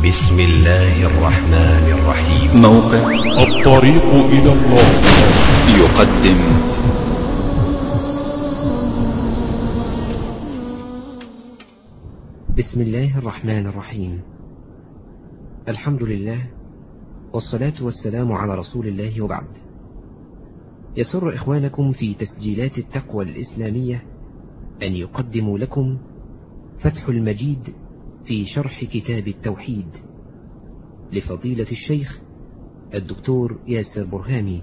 بسم الله الرحمن الرحيم. موقع الطريق إلى الله يقدم بسم الله الرحمن الرحيم. الحمد لله والصلاة والسلام على رسول الله، وبعد. يسر إخوانكم في تسجيلات التقوى الإسلامية أن يقدموا لكم فتح المجيد في شرح كتاب التوحيد لفضيلة الشيخ الدكتور ياسر برهامي.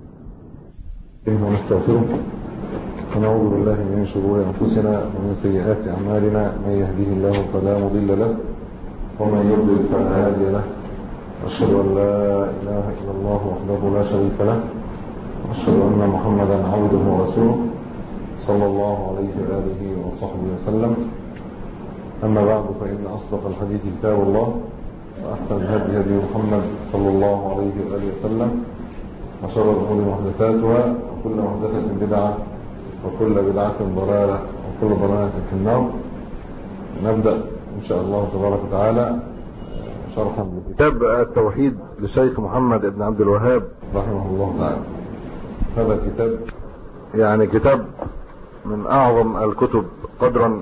ونستغفره ونعوذ بالله من شرور أنفسنا ومن سيئات أعمالنا، من يهديه الله فلا مضل له ومن يضلل فلا هادي له، أشهد أن لا إله إلا الله وحده لا شريك له، وأشهد أن محمدا عبده ورسوله صلى الله عليه وآله وصحبه وسلم. أما بعد، فإن أصدق الحديث كتاب الله، وأحسن الهدي هدي محمد صلى الله عليه وآله وسلم، وشر الأمور محدثاتها، وكل محدثة بدعة، وكل بدعة ضلالة، وكل ضلالة في النار. نبدأ إن شاء الله تبارك وتعالى شرحا لكتاب التوحيد للشيخ محمد بن عبد الوهاب رحمه الله تعالى. هذا كتاب كتاب من أعظم الكتب قدرا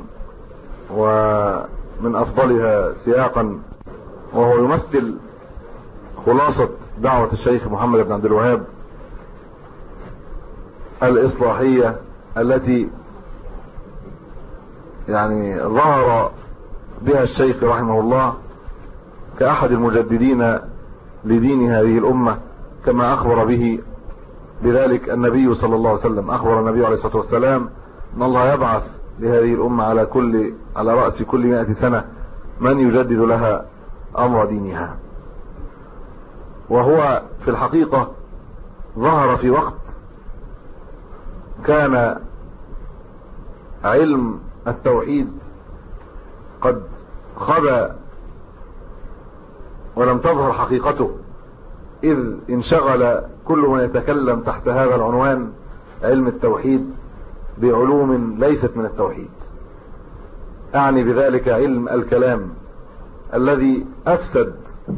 ومن أفضلها سياقا، وهو يمثل خلاصة دعوة الشيخ محمد بن عبد الوهاب الإصلاحية التي ظهر بها الشيخ رحمه الله كأحد المجددين لدين هذه الأمة، كما أخبر بذلك النبي صلى الله عليه وسلم. أخبر النبي عليه الصلاة والسلام أن الله يبعث لهذه الأمة على رأس كل 100 سنة من يجدد لها أمر دينها. وهو في الحقيقة ظهر في وقت كان علم التوحيد قد خبى ولم تظهر حقيقته، إذ انشغل كل من يتكلم تحت هذا العنوان علم التوحيد بعلوم ليست من التوحيد. أعني بذلك علم الكلام الذي أفسد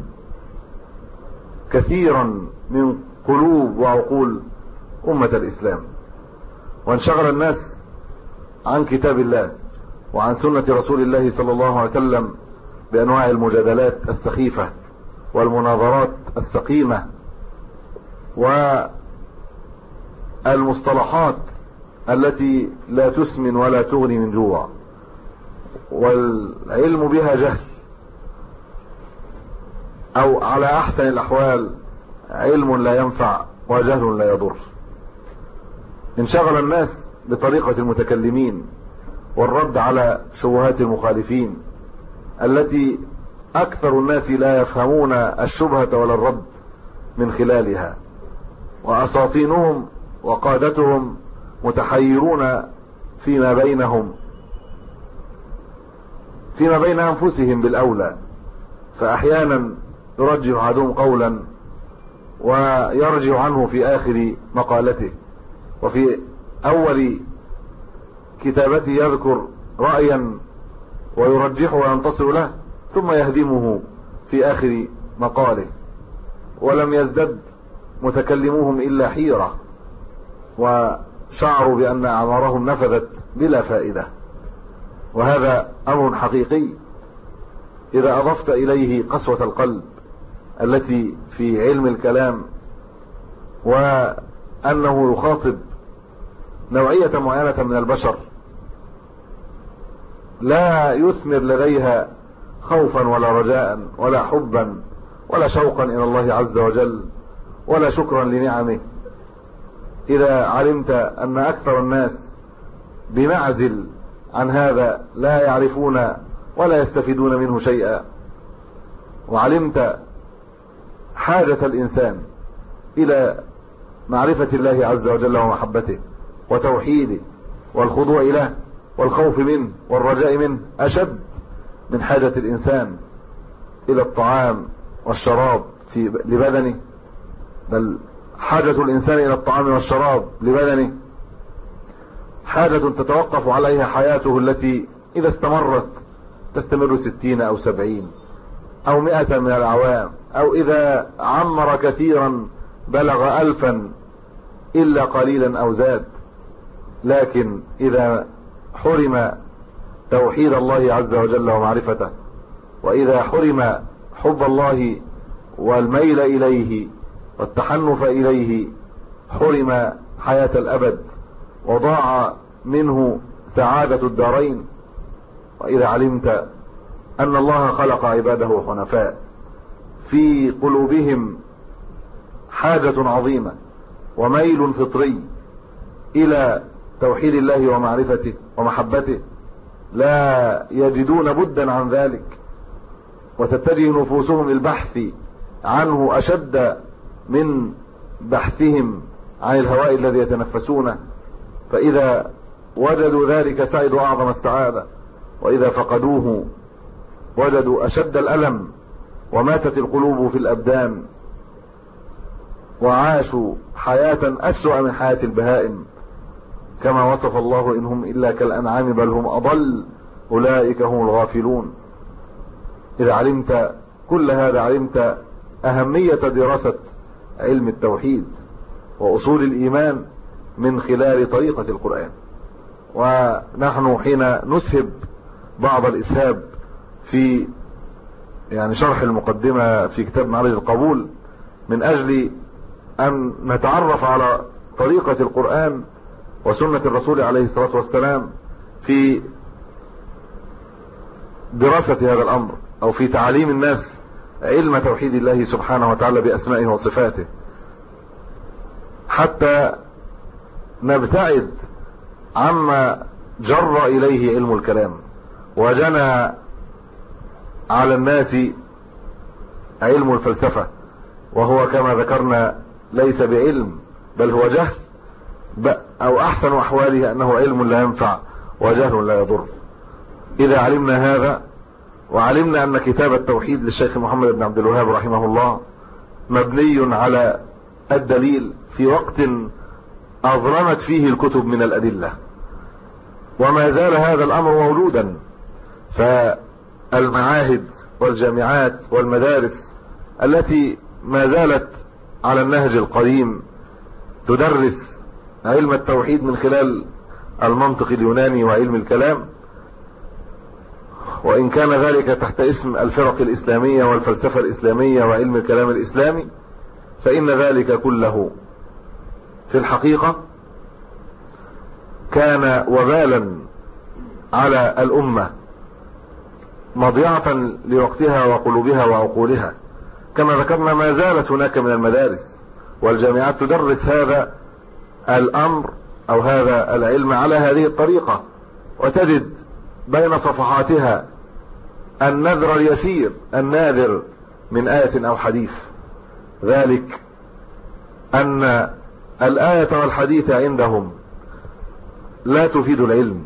كثيرا من قلوب وعقول أمة الإسلام، وانشغل الناس عن كتاب الله وعن سنة رسول الله صلى الله عليه وسلم بأنواع المجادلات السخيفة والمناظرات السقيمة والمصطلحات التي لا تسمن ولا تغني من جوع، والعلم بها جهل، أو على أحسن الأحوال علم لا ينفع وجهل لا يضر. انشغل الناس بطريقة المتكلمين والرد على شبهات المخالفين التي أكثر الناس لا يفهمون الشبهة ولا الرد من خلالها، وأساطينهم وقادتهم متحيرون فيما بين أنفسهم بالأولى، فأحيانا يرجح أحدهم قولا ويرجع عنه في آخر مقالته، وفي أول كتابته يذكر رأيا ويرجحه وينتصر له، ثم يهدمه في آخر مقاله، ولم يزدد متكلموهم إلا حيرة، وشعروا بأن أعمارهم نفذت بلا فائدة. وهذا أمر حقيقي إذا أضفت إليه قسوة القلب التي في علم الكلام، وأنه يخاطب نوعية معينة من البشر لا يثمر لديها خوفا ولا رجاء ولا حبا ولا شوقا إلى الله عز وجل ولا شكرا لنعمه. إذا علمت أن أكثر الناس بمعزل عن هذا لا يعرفون ولا يستفيدون منه شيئا، وعلمت حاجة الإنسان إلى معرفة الله عز وجل ومحبته وتوحيده والخضوع له والخوف منه والرجاء منه، أشد من حاجة الإنسان إلى الطعام والشراب لبدنه، بل حاجة الإنسان إلى الطعام والشراب لبدنه حاجة تتوقف عليها حياته التي إذا استمرت تستمر 60 أو 70، أو 100 من الأعوام، أو إذا عمر كثيرا بلغ 1000 إلا قليلا أو زاد. لكن إذا حرم توحيد الله عز وجل ومعرفته، وإذا حرم حب الله والميل إليه والتحنف إليه، حرم حياة الأبد وضاع منه سعادة الدارين. وإذا علمت أن الله خلق عباده حنفاء في قلوبهم حاجة عظيمة وميل فطري إلى توحيد الله ومعرفته ومحبته، لا يجدون بدا عن ذلك، وتتجه نفوسهم للبحث عنه أشد من بحثهم عن الهواء الذي يتنفسونه. فإذا وجدوا ذلك سعدوا أعظم السعادة، وإذا فقدوه وجدوا أشد الألم، وماتت القلوب في الأبدان، وعاشوا حياة أسوأ من حياة البهائم، كما وصف الله: إنهم إلا كالأنعام بل هم أضل أولئك هم الغافلون. إذا علمت كل هذا علمت أهمية دراسة علم التوحيد وأصول الإيمان من خلال طريقة القرآن. ونحن حين نسهب بعض الإسهاب في شرح المقدمة في كتاب معرج القبول، من أجل أن نتعرف على طريقة القرآن وسنة الرسول عليه الصلاة والسلام في دراسة هذا الأمر، أو في تعليم الناس علم توحيد الله سبحانه وتعالى بأسمائه وصفاته، حتى نبتعد عما جر إليه علم الكلام وجنى على الناس علم الفلسفة، وهو كما ذكرنا ليس بعلم بل هو جهل، أو أحسن أحواله أنه علم لا ينفع وجهل لا يضر. إذا علمنا هذا، وعلمنا أن كتاب التوحيد للشيخ محمد بن عبد الوهاب رحمه الله مبني على الدليل في وقت أظلمت فيه الكتب من الأدلة، وما زال هذا الأمر موجودا، فالمعاهد والجامعات والمدارس التي ما زالت على النهج القديم تدرس علم التوحيد من خلال المنطق اليوناني وعلم الكلام، وإن كان ذلك تحت اسم الفرق الإسلامية والفلسفة الإسلامية وعلم الكلام الإسلامي، فإن ذلك كله في الحقيقة كان وبالا على الأمة، مضيعة لوقتها وقلوبها وعقولها. كما ذكرنا ما زالت هناك من المدارس والجامعات تدرس هذا الأمر أو هذا العلم على هذه الطريقة، وتجد بين صفحاتها النذر اليسير الناذر من آية أو حديث، ذلك أن الآية والحديث عندهم لا تفيد العلم.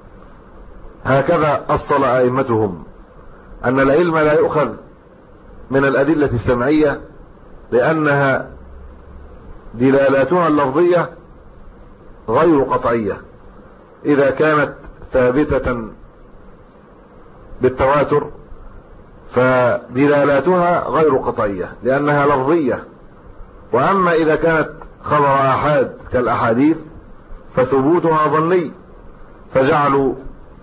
هكذا أصل أئمتهم أن العلم لا يؤخذ من الأدلة السمعية، لأنها دلالاتها اللفظية غير قطعية. إذا كانت ثابتة بالتواتر فدلالاتها غير قطعية لأنها لفظية، وأما إذا كانت خبر آحاد كالأحاديث فثبوتها ظني، فجعلوا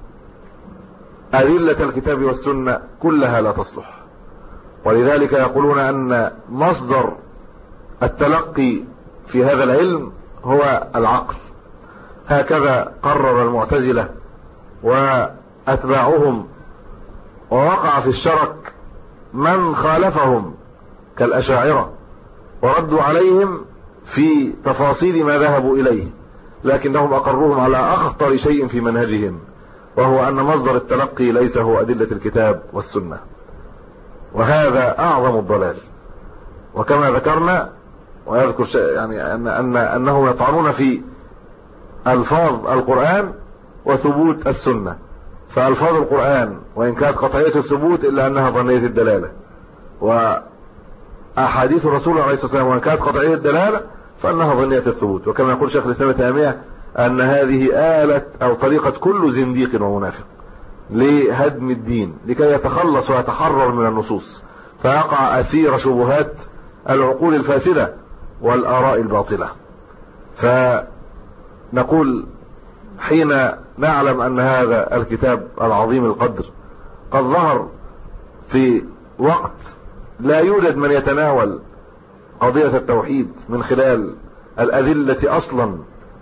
أدلة الكتاب والسنة كلها لا تصلح. ولذلك يقولون أن مصدر التلقي في هذا العلم هو العقل. هكذا قرر المعتزلة وأتباعهم، ووقع في الشرك من خالفهم كالأشاعرة، وردوا عليهم في تفاصيل ما ذهبوا إليه، لكنهم أقروهم على أخطر شيء في منهجهم، وهو أن مصدر التلقي ليس هو أدلة الكتاب والسنة، وهذا أعظم الضلال. وكما ذكرنا ويذكر أنهم يطعنون في ألفاظ القرآن وثبوت السنة، فألفاظ القرآن وإن كانت قطعية الثبوت إلا أنها ظنية الدلالة، وأحاديث الرسول عليه الصلاة والسلام وإن كانت قطعية الدلالة فأنها ظنية الثبوت. وكما يقول شيخ الإسلام ابن تيمية أن هذه آلة أو طريقة كل زنديق ومنافق لهدم الدين، لكي يتخلص ويتحرر من النصوص فيقع أسير شبهات العقول الفاسدة والآراء الباطلة. فنقول حين نعلم أن هذا الكتاب العظيم القدر قد ظهر في وقت لا يوجد من يتناول قضية التوحيد من خلال الأدلة أصلا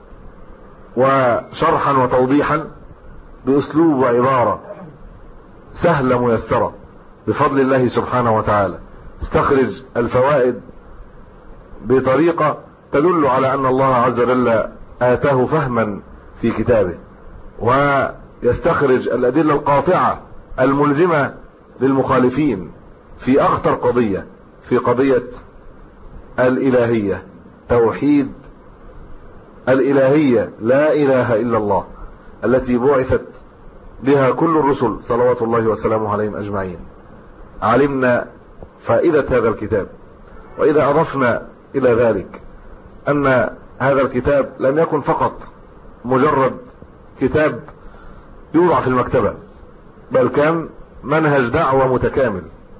وشرحا وتوضيحا بأسلوب وعبارة سهلة ميسرة بفضل الله سبحانه وتعالى، استخرج الفوائد بطريقة تدل على أن الله عز وجل آتاه فهما في كتابه، ويستخرج الأدلة القاطعة الملزمة للمخالفين في أخطر قضية، في قضية الإلهية، توحيد الإلهية لا إله إلا الله التي بعثت بها كل الرسل صلوات الله وسلامه عليهم أجمعين. علمنا فائدة هذا الكتاب، وإذا أضفنا إلى ذلك أن هذا الكتاب لم يكن فقط مجرد كتاب يوضع في المكتبة، بل كان منهج دعوة متكامل،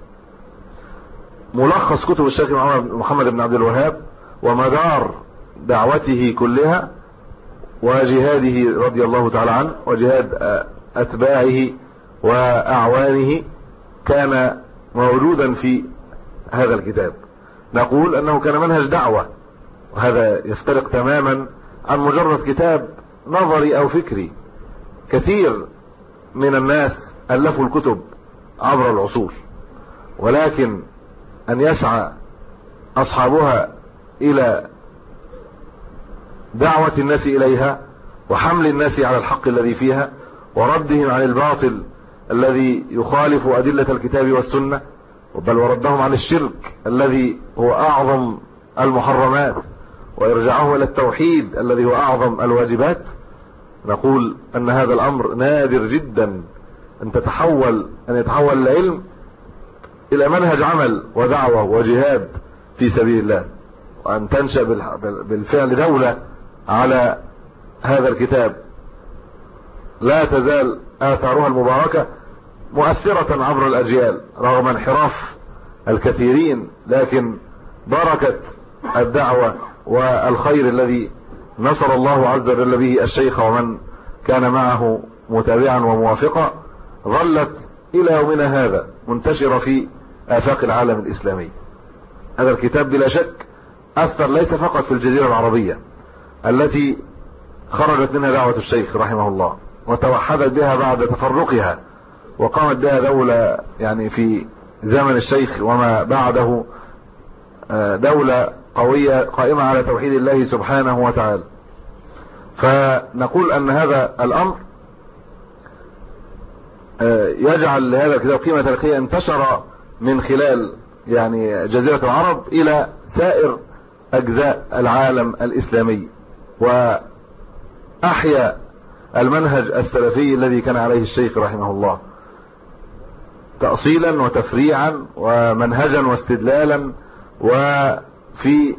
ملخص كتب الشيخ محمد بن عبد الوهاب ومدار دعوته كلها وجهاده رضي الله تعالى عنه وجهاد أتباعه وأعوانه كان موجودا في هذا الكتاب. نقول أنه كان منهج دعوة، وهذا يفترق تماما عن مجرد كتاب نظري أو فكري. كثير من الناس ألفوا الكتب عبر العصور، ولكن أن يسعى أصحابها إلى دعوة الناس إليها وحمل الناس على الحق الذي فيها وردهم عن الباطل الذي يخالف أدلة الكتاب والسنة، بل وردهم عن الشرك الذي هو أعظم المحرمات ويرجعهم إلى التوحيد الذي هو أعظم الواجبات. نقول أن هذا الأمر نادر جدا أن يتحول العلم إلى منهج عمل ودعوة وجهاد في سبيل الله، وأن تنشأ بالفعل دولة على هذا الكتاب لا تزال آثارها المباركة مؤثرة عبر الأجيال رغم انحراف الكثيرين، لكن بركة الدعوة والخير الذي نصر الله عز وجل به الشيخ ومن كان معه متابعا وموافقا ظلت إلى يومنا هذا منتشرة في آفاق العالم الإسلامي. هذا الكتاب بلا شك أثر ليس فقط في الجزيرة العربية التي خرجت منها دعوة الشيخ رحمه الله وتوحدت بها بعد تفرقها وقامت بها دولة يعني في زمن الشيخ وما بعده دولة قوية قائمة على توحيد الله سبحانه وتعالى. فنقول أن هذا الأمر يجعل لهذا الكتاب قيمة تاريخية انتشر من خلال يعني جزيرة العرب إلى سائر أجزاء العالم الإسلامي، وأحيا المنهج السلفي الذي كان عليه الشيخ رحمه الله تأصيلا وتفريعا ومنهجا واستدلالا، وفي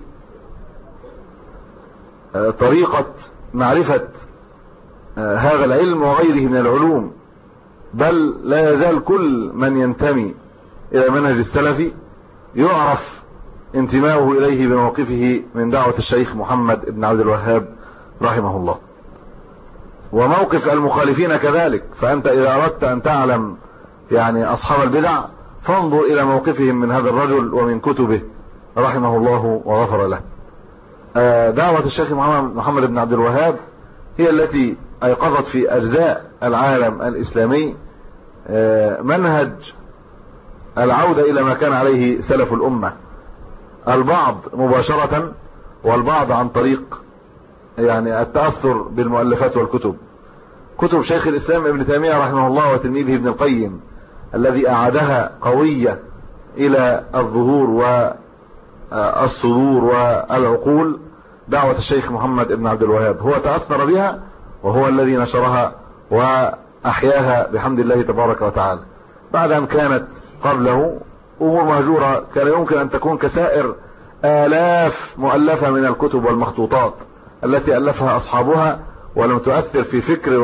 طريقة معرفة هذا العلم وغيره من العلوم، بل لا يزال كل من ينتمي إلى منهج السلفي يعرف انتماؤه إليه بموقفه من دعوة الشيخ محمد بن عبد الوهاب رحمه الله، وموقف المخالفين كذلك. فأنت إذا أردت أن تعلم يعني أصحاب البدع فانظر إلى موقفهم من هذا الرجل ومن كتبه رحمه الله وغفر له. دعوة الشيخ محمد بن عبد الوهاب هي التي أيقظت في أجزاء العالم الإسلامي منهج العودة إلى ما كان عليه سلف الأمة، البعض مباشرة والبعض عن طريق يعني التأثر بالمؤلفات والكتب. كتب شيخ الإسلام ابن تيمية رحمه الله وتلميذه ابن القيم الذي أعادها قوية إلى الظهور والصدور والعقول، دعوة الشيخ محمد بن عبد الوهاب هو تأثر بها وهو الذي نشرها وأحياها بحمد الله تبارك وتعالى، بعد أن كانت قبله أمور مهجورة كان يمكن أن تكون كسائر آلاف مؤلفة من الكتب والمخطوطات التي ألفها أصحابها ولم تؤثر في فكر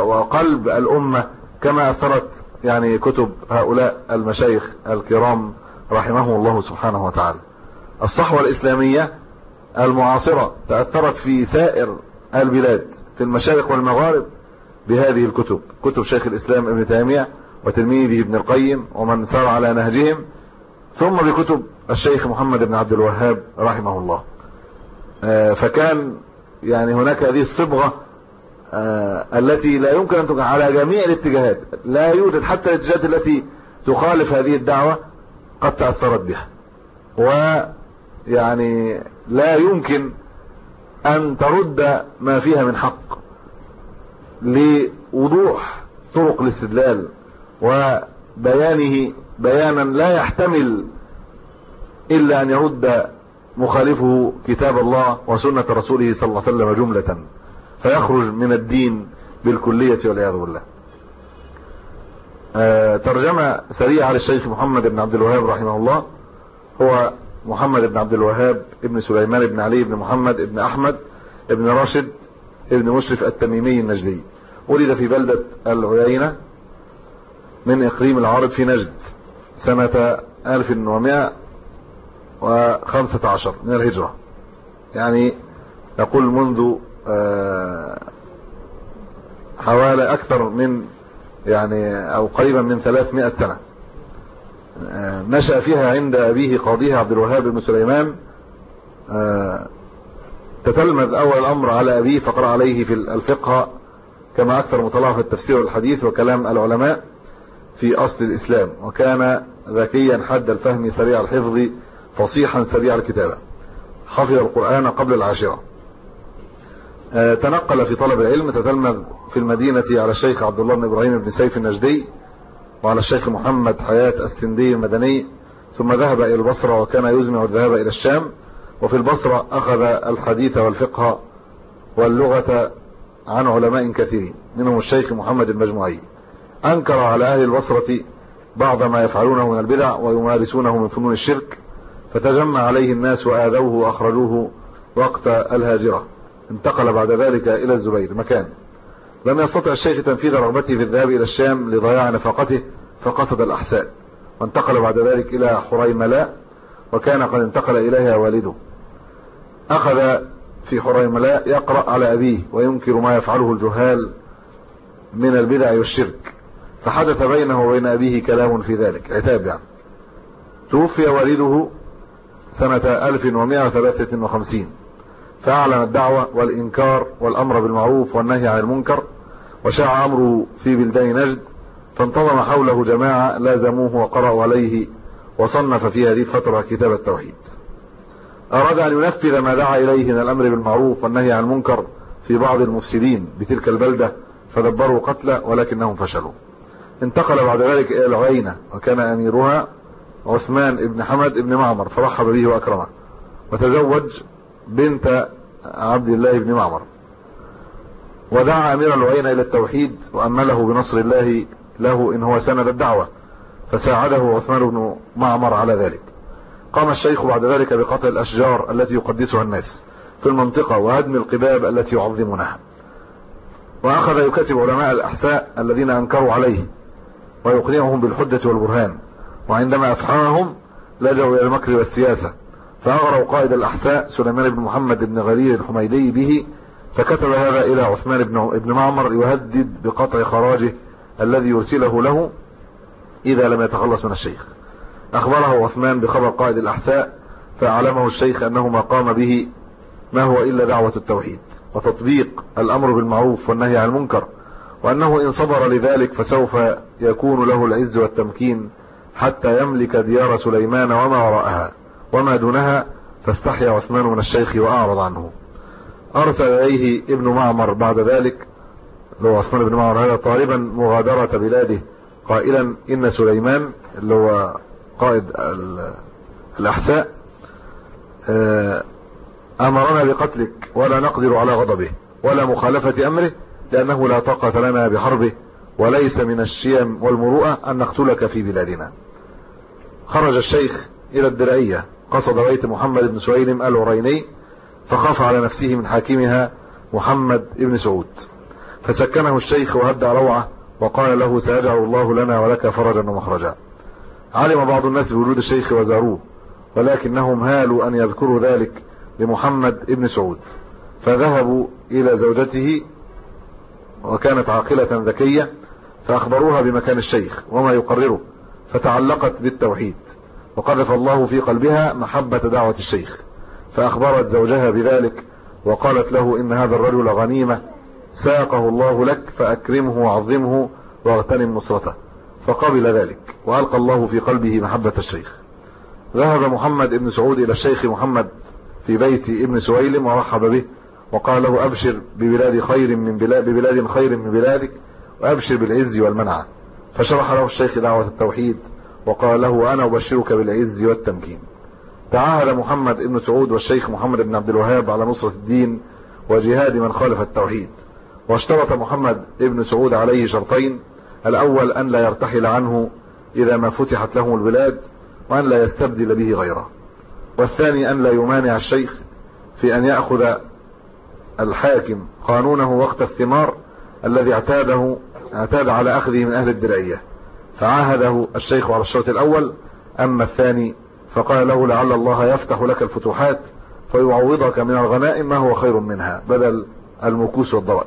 وقلب الأمة كما أثرت يعني كتب هؤلاء المشايخ الكرام رحمهم الله سبحانه وتعالى. الصحوة الإسلامية المعاصرة تأثرت في سائر البلاد في المشارق والمغارب بهذه الكتب، كتب شيخ الإسلام ابن تيمية وتلميذه ابن القيم ومن سار على نهجهم، ثم بكتب الشيخ محمد بن عبد الوهاب رحمه الله. فكان يعني هناك هذه الصبغة التي لا يمكن أن تكون على جميع الاتجاهات، لا يوجد حتى الاتجاهات التي تخالف هذه الدعوة قد تأثرت بها، ويعني لا يمكن أن ترد ما فيها من حق لوضوح طرق الاستدلال وبيانه بيانا لا يحتمل إلا أن يرد مخالفه كتاب الله وسنة رسوله صلى الله عليه وسلم جملة، فيخرج من الدين بالكلية والعياذ بالله. ترجمة سريعة للشيخ محمد بن عبد الوهاب رحمه الله. هو محمد بن عبد الوهاب ابن سليمان بن علي بن محمد ابن أحمد ابن راشد ابن مشرف التميمي النجدي. ولد في بلدة العيينة من إقليم العارض في نجد سنة 1115 من الهجرة، يعني يقول منذ حوالي أكثر من أو قريبا من 300 سنة. نشأ فيها عند أبيه قاضيه عبد الوهاب بن سليمان. تتلمذ أول الأمر على أبيه فقرأ عليه في الفقه كما أكثر مطلع في التفسير والحديث وكلام العلماء في أصل الإسلام، وكان ذكيا حد الفهم سريع الحفظ فصيحا سريع الكتابة، حفظ القرآن قبل العاشرة. تنقل في طلب العلم، تتلمذ في المدينة على الشيخ عبد الله بن إبراهيم بن سيف النجدي وعلى الشيخ محمد حياة السندي المدني، ثم ذهب إلى البصرة وكان يزمع الذهاب إلى الشام. وفي البصرة أخذ الحديث والفقه واللغة عن علماء كثيرين منهم الشيخ محمد المجموعي. أنكر على أهل البصرة بعض ما يفعلونه من البدع ويمارسونه من فنون الشرك، فتجمع عليه الناس وآذوه وأخرجوه وقت الهاجرة. انتقل بعد ذلك إلى الزبير مكان. لم يستطع الشيخ تنفيذ رغبته في الذهاب إلى الشام لضياع نفقته فقصد الأحساء، وانتقل بعد ذلك إلى حريملاء وكان قد انتقل إليها والده. أخذ في حريملاء يقرأ على أبيه وينكر ما يفعله الجهال من البدع والشرك، فحدث بينه وبين أبيه كلام في ذلك، عتاب يعني. توفي والده سنة 1153، فأعلن الدعوة والإنكار والأمر بالمعروف والنهي عن المنكر، وشاع أمره في بلدان نجد، فانتظم حوله جماعة لازموه وقرأوا عليه، وصنف في هذه الفترة كتاب التوحيد. أراد أن ينفذ ما دعا إليه من الأمر بالمعروف والنهي عن المنكر في بعض المفسدين بتلك البلدة، فدبروا قتله ولكنهم فشلوا. انتقل بعد ذلك إلى العيينة وكان أميرها عثمان بن حمد بن معمر، فرحب به وأكرمه، وتزوج بنت عبد الله بن معمر، ودعا أمير العيينة إلى التوحيد وأمله بنصر الله له إن هو سند الدعوة، فساعده عثمان بن معمر على ذلك. قام الشيخ بعد ذلك بقطع الأشجار التي يقدسها الناس في المنطقة وهدم القباب التي يعظمونها، وأخذ يكتب علماء الأحساء الذين أنكروا عليه ويقنعهم بالحجة والبرهان، وعندما أفحمهم لجوا إلى المكر والسياسة، فأغروا قائد الأحساء سليمان بن محمد بن غرير الحميدي به، فكتب هذا إلى عثمان بن معمر يهدد بقطع خراجه الذي يرسله له إذا لم يتخلص من الشيخ. أخبره عثمان بخبر قائد الأحساء، فأعلمه الشيخ أنه ما قام به ما هو إلا دعوة التوحيد وتطبيق الأمر بالمعروف والنهي عن المنكر، وأنه إن صبر لذلك فسوف يكون له العز والتمكين حتى يملك ديار سليمان وما وراءها وما دونها. فاستحيا عثمان من الشيخ وأعرض عنه. أرسل إليه ابن معمر بعد ذلك، اللي هو عثمان بن معمر هذا، طالبا مغادرة بلاده قائلا إن سليمان اللي هو قائد الأحساء أمرنا بقتلك ولا نقدر على غضبه ولا مخالفة أمره، لأنه لا طاقة لنا بحربه، وليس من الشيم والمروءة أن نقتلك في بلادنا. خرج الشيخ إلى الدرعية، قصد بيت محمد بن سويلم العريني، فخاف على نفسه من حاكمها محمد بن سعود، فسكنه الشيخ وهدى روعه وقال له سيجعل الله لنا ولك فرجا ومخرجا. علم بعض الناس بوجود الشيخ وزاروه، ولكنهم هالوا أن يذكروا ذلك لمحمد ابن سعود، فذهبوا إلى زوجته وكانت عاقلة ذكية، فأخبروها بمكان الشيخ وما يقرره، فتعلقت بالتوحيد، وقذف الله في قلبها محبة دعوة الشيخ، فأخبرت زوجها بذلك وقالت له إن هذا الرجل غنيمة ساقه الله لك، فأكرمه وعظمه واغتنم نصرته، فقبل ذلك وألقى الله في قلبه محبة الشيخ. ذهب محمد ابن سعود إلى الشيخ محمد في بيت ابن سويلم ورحب به، وقال له أبشر ببلاد خير من بلادك، وأبشر بالعز والمنعة. فشرح له الشيخ دعوة التوحيد وقال له أنا أبشرك بالعز والتمكين. تعاهد محمد ابن سعود والشيخ محمد بن عبد الوهاب على نصرة الدين وجهاد من خالف التوحيد، واشترط محمد ابن سعود عليه شرطين: الأول أن لا يرتحل عنه إذا ما فتحت له البلاد، وأن لا يستبدل به غيره، والثاني أن لا يمانع الشيخ في أن يأخذ الحاكم قانونه وقت الثمار الذي اعتاد على أخذه من أهل الدرعية. فعاهده الشيخ على الشرط الأول. أما الثاني فقال له لعل الله يفتح لك الفتوحات فيعوضك من الغنائم ما هو خير منها بدل المكوس والضرائب.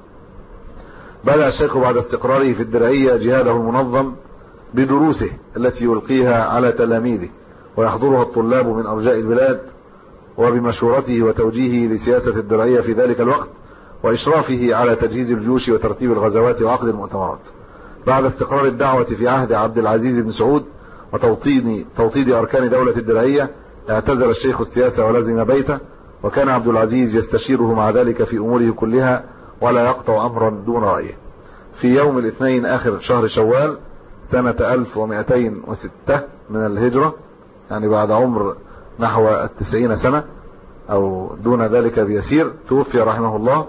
بدأ الشيخ بعد استقراره في الدرعية جهاده المنظم بدروسه التي يلقيها على تلاميذه ويحضرها الطلاب من أرجاء البلاد، وبمشورته وتوجيهه لسياسة الدرعية في ذلك الوقت، وإشرافه على تجهيز الجيوش وترتيب الغزوات وعقد المؤتمرات. بعد استقرار الدعوة في عهد عبد العزيز بن سعود وتوطيد أركان دولة الدرعية، اعتزل الشيخ السياسة ولزم بيته، وكان عبد العزيز يستشيره مع ذلك في أموره كلها ولا يقطع أمرا دون رأيه. في يوم الاثنين آخر شهر شوال سنة 1206 من الهجرة، يعني بعد عمر نحو 90 سنة أو دون ذلك بيسير، توفي رحمه الله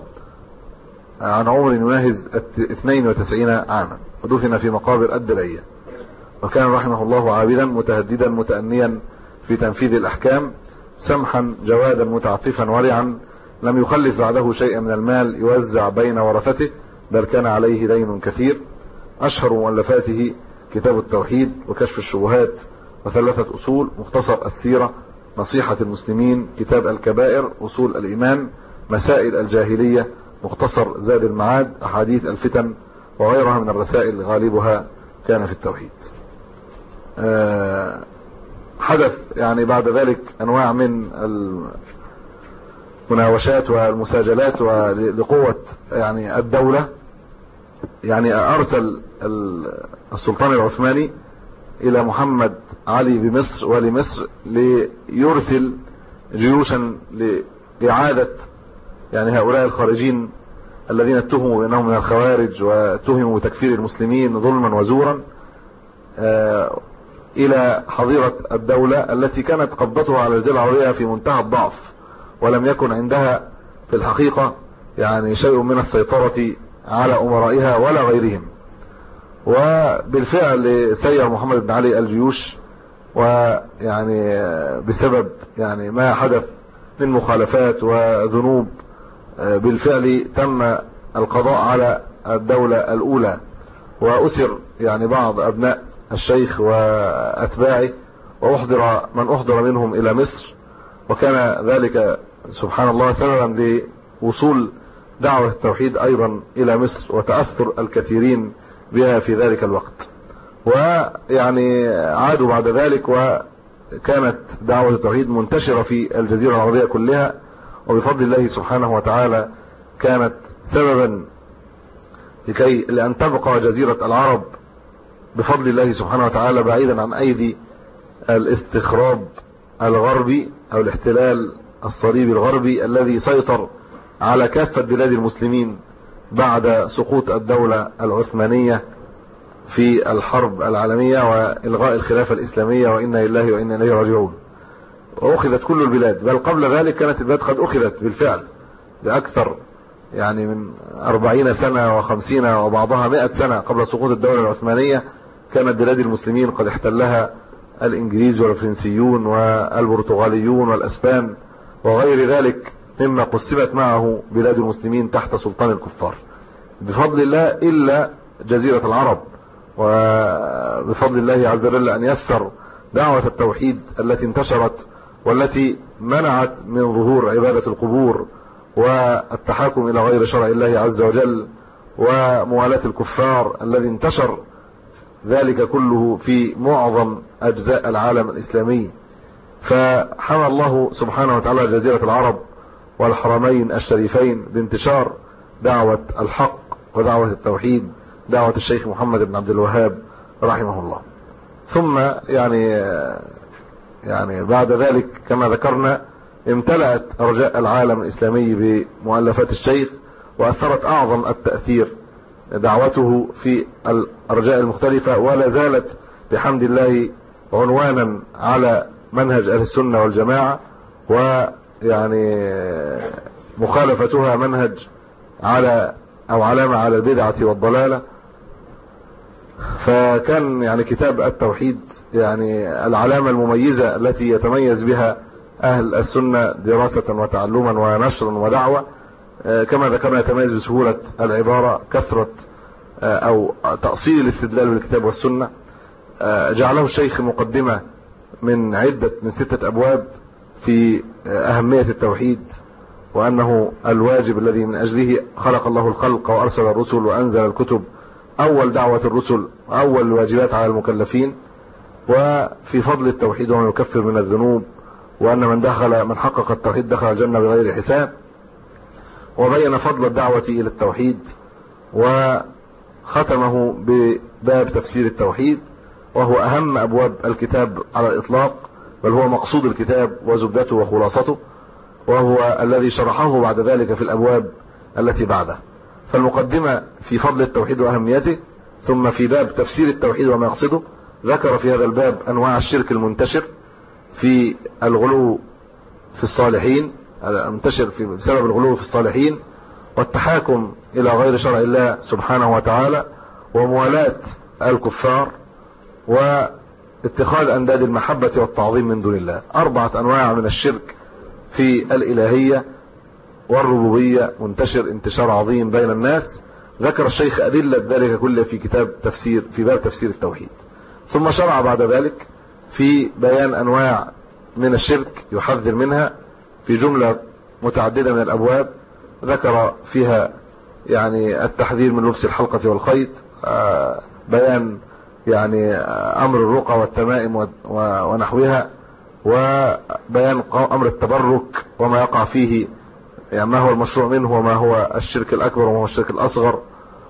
عن عمر يناهز 92 عاما، ودفن في مقابر الدرعية. وكان رحمه الله عابدا متهددا متأنيا في تنفيذ الأحكام، سمحا جوادا متعففا ورعا، لم يخلف بعده شيئا من المال يوزع بين ورثته، بل كان عليه دين كثير. أشهر مؤلفاته كتاب التوحيد وكشف الشبهات وثلاثة أصول، مختصر السيرة، نصيحة المسلمين، كتاب الكبائر، أصول الإيمان، مسائل الجاهلية، مختصر زاد المعاد، أحاديث الفتن، وغيرها من الرسائل غالبها كان في التوحيد. حدث يعني بعد ذلك أنواع من المناوشات والمساجلات، ولقوة يعني الدولة، يعني أرسل السلطان العثماني إلى محمد علي بمصر ولمصر ليرسل جيوشا لإعادة يعني هؤلاء الخارجين الذين اتهموا بأنهم من الخوارج واتهموا بتكفير المسلمين ظلما وزورا إلى حظيرة الدولة التي كانت قبضتها على الجزيرة العربية في منتهى الضعف، ولم يكن عندها في الحقيقة يعني شيء من السيطرة على أمرائها ولا غيرهم. وبالفعل سير محمد بن علي الجيوش، ويعني بسبب يعني ما حدث من مخالفات وذنوب بالفعل تم القضاء على الدولة الأولى، وأسر يعني بعض أبناء الشيخ وأتباعه، وأحضر من أحضر منهم إلى مصر، وكان ذلك سبحان الله سببا لوصول دعوة التوحيد أيضا إلى مصر وتأثر الكثيرين بها في ذلك الوقت. ويعني عادوا بعد ذلك، وكانت دعوة التوحيد منتشرة في الجزيرة العربية كلها، وبفضل الله سبحانه وتعالى كانت سببا لأن تبقى جزيرة العرب بفضل الله سبحانه وتعالى بعيدا عن أيدي الاستخراب الغربي أو الاحتلال الصليبي الغربي الذي سيطر على كافة بلاد المسلمين بعد سقوط الدولة العثمانية في الحرب العالمية وإلغاء الخلافة الإسلامية، وإنا لله وإنا إليه راجعون. وأخذت كل البلاد، بل قبل ذلك كانت البلاد قد أخذت بالفعل بأكثر يعني من 40 سنة و50 وبعضها 100 سنة قبل سقوط الدولة العثمانية. كانت بلاد المسلمين قد احتلها الإنجليز والفرنسيون والبرتغاليون والأسبان وغير ذلك مما قسمت معه بلاد المسلمين تحت سلطان الكفار بفضل الله، إلا جزيرة العرب. وبفضل الله عز وجل أن يسر دعوة التوحيد التي انتشرت والتي منعت من ظهور عبادة القبور والتحاكم إلى غير شرع الله عز وجل وموالاة الكفار الذي انتشر ذلك كله في معظم أجزاء العالم الإسلامي. فحمى الله سبحانه وتعالى جزيرة العرب والحرمين الشريفين بانتشار دعوة الحق ودعوة التوحيد، دعوة الشيخ محمد بن عبد الوهاب رحمه الله. ثم يعني بعد ذلك كما ذكرنا امتلأت أرجاء العالم الإسلامي بمؤلفات الشيخ، وأثرت أعظم التأثير دعوته في الأرجاء المختلفة، ولا زالت بحمد الله عنوانا على منهج أهل السنة والجماعة، ويعني مخالفتها منهج على أو علامة على البدعة والضلالة. فكان يعني كتاب التوحيد يعني العلامة المميزة التي يتميز بها أهل السنة دراسة وتعلما ونشرا ودعوة. كما ذكرنا يتميز بسهولة العبارة، كثرة أو تأصيل الاستدلال بالكتاب والسنة. جعله الشيخ مقدمة من 6 أبواب في أهمية التوحيد، وأنه الواجب الذي من أجله خلق الله الخلق وأرسل الرسل وأنزل الكتب، أول دعوة الرسل وأول الواجبات على المكلفين، وفي فضل التوحيد وما يكفر من الذنوب، وأن من حقق التوحيد دخل الجنة بغير حساب. وبين فضل الدعوة إلى التوحيد، وختمه بباب تفسير التوحيد، وهو أهم أبواب الكتاب على الإطلاق، بل هو مقصود الكتاب وزبدته وخلاصته، وهو الذي شرحه بعد ذلك في الأبواب التي بعده. فالمقدمة في فضل التوحيد وأهميته، ثم في باب تفسير التوحيد وما يقصده، ذكر في هذا الباب أنواع الشرك المنتشر في الغلو في الصالحين، المنتشر بسبب الغلو في الصالحين، والتحاكم إلى غير شرع الله سبحانه وتعالى، وموالاة الكفار، واتخاذ أنداد المحبة والتعظيم من دون الله. 4 أنواع من الشرك في الإلهية والربوبية منتشر انتشار عظيم بين الناس. ذكر الشيخ أدلة ذلك كله في باب تفسير التوحيد. ثم شرع بعد ذلك في بيان أنواع من الشرك يحذر منها في جملة متعددة من الأبواب، ذكر فيها يعني التحذير من لبس الحلقة والخيط، بيان يعني أمر الرقى والتمائم ونحوها، وبيان أمر التبرك وما يقع فيه، يعني ما هو المشروع منه وما هو الشرك الأكبر وما هو الشرك الأصغر.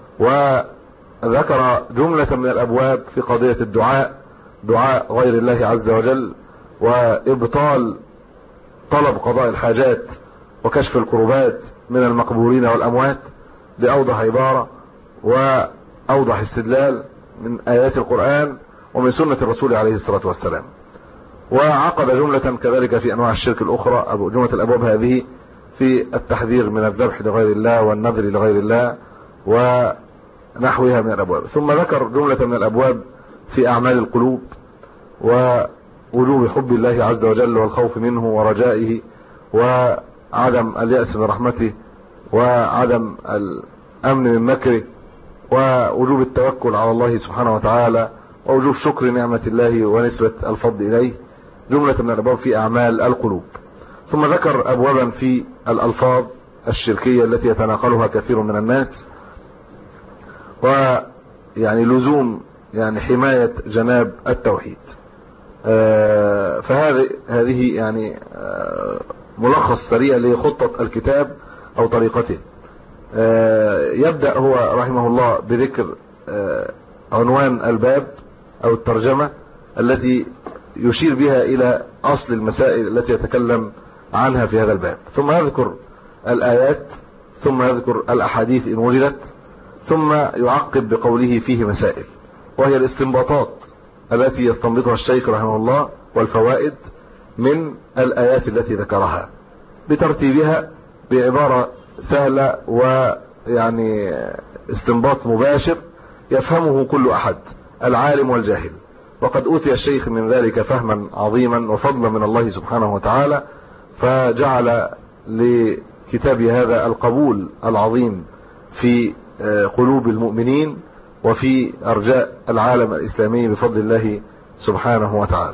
وذكر جملة من الأبواب في قضية دعاء غير الله عز وجل، وإبطال طلب قضاء الحاجات وكشف الكربات من المقبورين والأموات بأوضح عبارة وأوضح استدلال من آيات القرآن ومن سنة الرسول عليه الصلاة والسلام. وعقد جملة كذلك في أنواع الشرك الأخرى، جملة الأبواب هذه في التحذير من الذبح لغير الله والنذر لغير الله ونحوها من الأبواب. ثم ذكر جملة من الأبواب في أعمال القلوب، ووجوب حب الله عز وجل والخوف منه ورجائه، وعدم اليأس من رحمته، وعدم الأمن من مكره، ووجوب التوكل على الله سبحانه وتعالى، ووجوب شكر نعمة الله ونسبة الفضل إليه. جملة من الأبواب في أعمال القلوب. ثم ذكر أبوابا في الألفاظ الشركية التي يتناقلها كثير من الناس، ويعني لزوم يعني حماية جناب التوحيد. فهذه يعني ملخص سريع لخطة الكتاب أو طريقته. يبدأ هو رحمه الله بذكر عنوان الباب أو الترجمة التي يشير بها إلى أصل المسائل التي يتكلم عنها في هذا الباب، ثم يذكر الآيات، ثم يذكر الأحاديث إن وجدت، ثم يعقب بقوله فيه مسائل، وهي الاستنباطات التي يستنبطها الشيخ رحمه الله والفوائد من الآيات التي ذكرها بترتيبها بعبارة سهلة ويعني استنباط مباشر يفهمه كل أحد، العالم والجاهل. وقد أوتي الشيخ من ذلك فهما عظيما وفضلا من الله سبحانه وتعالى، فجعل لكتاب هذا القبول العظيم في قلوب المؤمنين، وفي أرجاء العالم الإسلامي بفضل الله سبحانه وتعالى.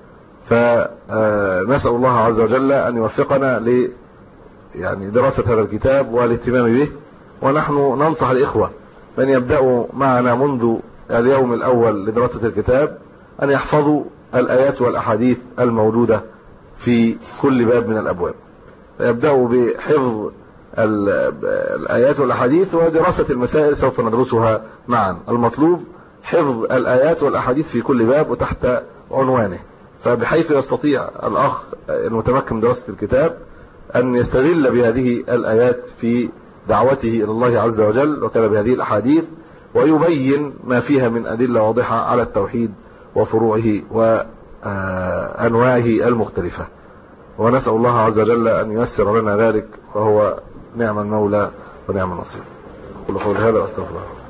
فنسأل الله عز وجل أن يوفقنا يعني دراسة هذا الكتاب والاهتمام به. ونحن ننصح الإخوة من يبدأوا معنا منذ اليوم الأول لدراسة الكتاب أن يحفظوا الآيات والأحاديث الموجودة في كل باب من الأبواب. يبدأوا بحفظ الآيات والأحاديث ودراسة المسائل سوف ندرسها معا. المطلوب حفظ الآيات والأحاديث في كل باب وتحت عنوانه، فبحيث يستطيع الأخ المتمكن من دراسة الكتاب أن يستغل بهذه الآيات في دعوته إلى الله عز وجل، وكان بهذه الأحاديث، ويبين ما فيها من أدلة واضحة على التوحيد وفروعه وأنواعه المختلفة. ونسأل الله عز وجل أن ييسر لنا ذلك، وهو نعم المولى ونعم النصير. أقول قولي هذا وأستغفر الله.